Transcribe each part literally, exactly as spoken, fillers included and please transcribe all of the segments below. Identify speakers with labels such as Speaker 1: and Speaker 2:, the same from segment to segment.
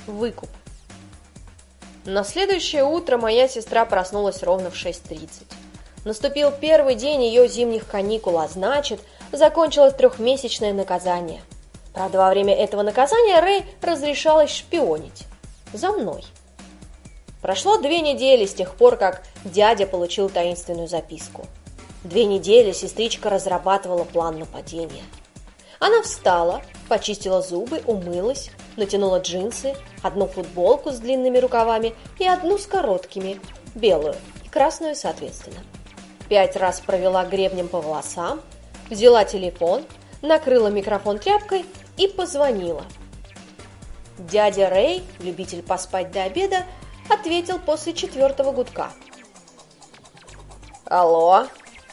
Speaker 1: Выкуп. На следующее утро моя сестра проснулась ровно в шесть тридцать. Наступил первый день ее зимних каникул, а значит, закончилось трехмесячное наказание. Правда, во время этого наказания Рэй разрешалось шпионить. За мной. Прошло две недели с тех пор, как дядя получил таинственную записку. Две недели сестричка разрабатывала план нападения. Она встала, почистила зубы, умылась, натянула джинсы, одну футболку с длинными рукавами и одну с короткими, белую и красную соответственно. Пять раз провела гребнем по волосам, взяла телефон, накрыла микрофон тряпкой и позвонила. Дядя Рэй, любитель поспать до обеда, ответил после четвертого гудка. «Алло?»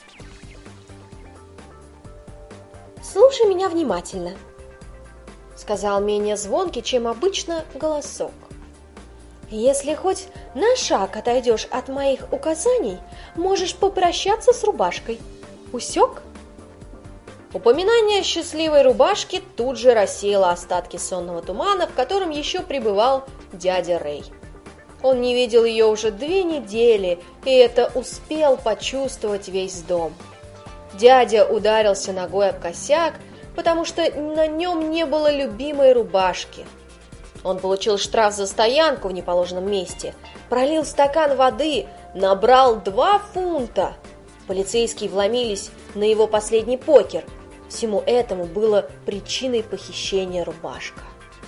Speaker 1: «Слушай меня внимательно», — сказал менее звонкий, чем обычно, голосок. «Если хоть на шаг отойдешь от моих указаний, можешь попрощаться с рубашкой. Усек?» Упоминание счастливой рубашки тут же рассеяло остатки сонного тумана, в котором еще пребывал дядя Рэй. Он не видел ее уже две недели, и это успел почувствовать весь дом. Дядя ударился ногой об косяк, потому что на нем не было любимой рубашки. Он получил штраф за стоянку в неположенном месте, пролил стакан воды, набрал два фунта. Полицейские вломились на его последний покер. Всему этому было причиной похищения рубашка.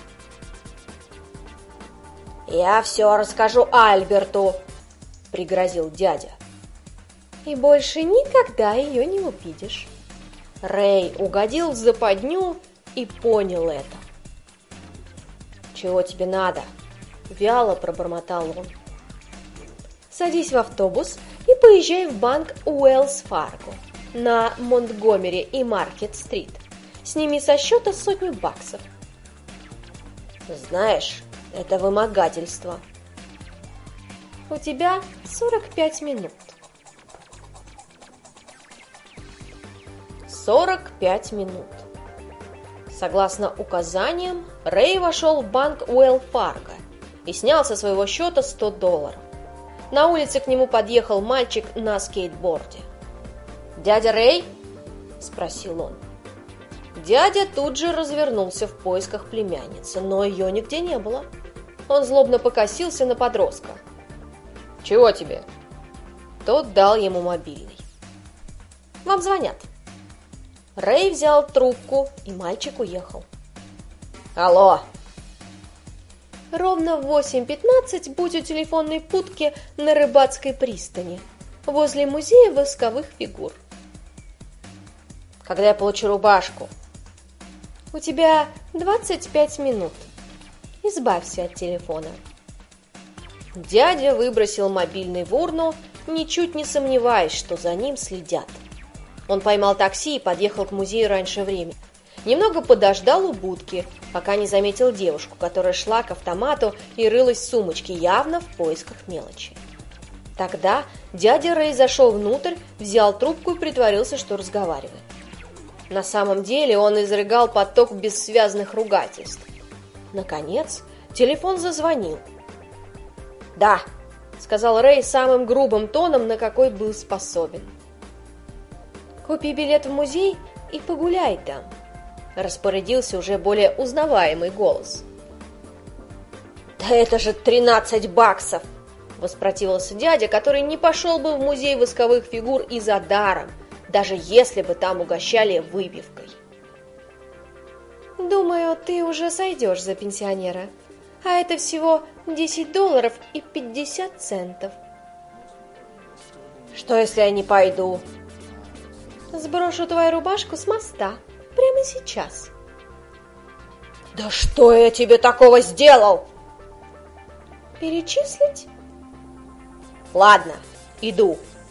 Speaker 1: «Я все расскажу Альберту», — пригрозил дядя. «И больше никогда ее не увидишь». Рэй угодил в западню и понял это. «Чего тебе надо?» — вяло пробормотал он. «Садись в автобус и поезжай в банк Уэллс-Фарго на Монтгомери и Маркет-стрит. Сними со счета сотню баксов». «Знаешь, это вымогательство». «У тебя сорок пять минут». сорок пять минут. Согласно указаниям, Рэй вошел в банк Уэлл-Фарго и снял со своего счета сто долларов. На улице к нему подъехал мальчик на скейтборде. «Дядя Рэй?» – спросил он. Дядя тут же развернулся в поисках племянницы, но ее нигде не было. Он злобно покосился на подростка. «Чего тебе?» Тот дал ему мобильный. «Вам звонят». Рэй взял трубку, и мальчик уехал. «Алло!» «Ровно в восемь пятнадцать будь у телефонной будки на Рыбацкой пристани, возле музея восковых фигур». «Когда я получу рубашку?» «У тебя двадцать пять минут. Избавься от телефона». Дядя выбросил мобильный в урну, ничуть не сомневаясь, что за ним следят. Он поймал такси и подъехал к музею раньше времени. Немного подождал у будки, пока не заметил девушку, которая шла к автомату и рылась в сумочке, явно в поисках мелочи. Тогда дядя Рэй зашел внутрь, взял трубку и притворился, что разговаривает. На самом деле он изрыгал поток бессвязных ругательств. Наконец, телефон зазвонил. «Да», — сказал Рэй самым грубым тоном, на какой был способен. «Купи билет в музей и погуляй там», — распорядился уже более узнаваемый голос. «Да это же тринадцать баксов!» — воспротивился дядя, который не пошел бы в музей восковых фигур и за даром, даже если бы там угощали выпивкой. «Думаю, ты уже сойдешь за пенсионера, а это всего десять долларов и пятьдесят центов». «Что, если я не пойду?» «Сброшу твою рубашку с моста прямо сейчас». «Да что я тебе такого сделал?» «Перечислить?» «Ладно, иду».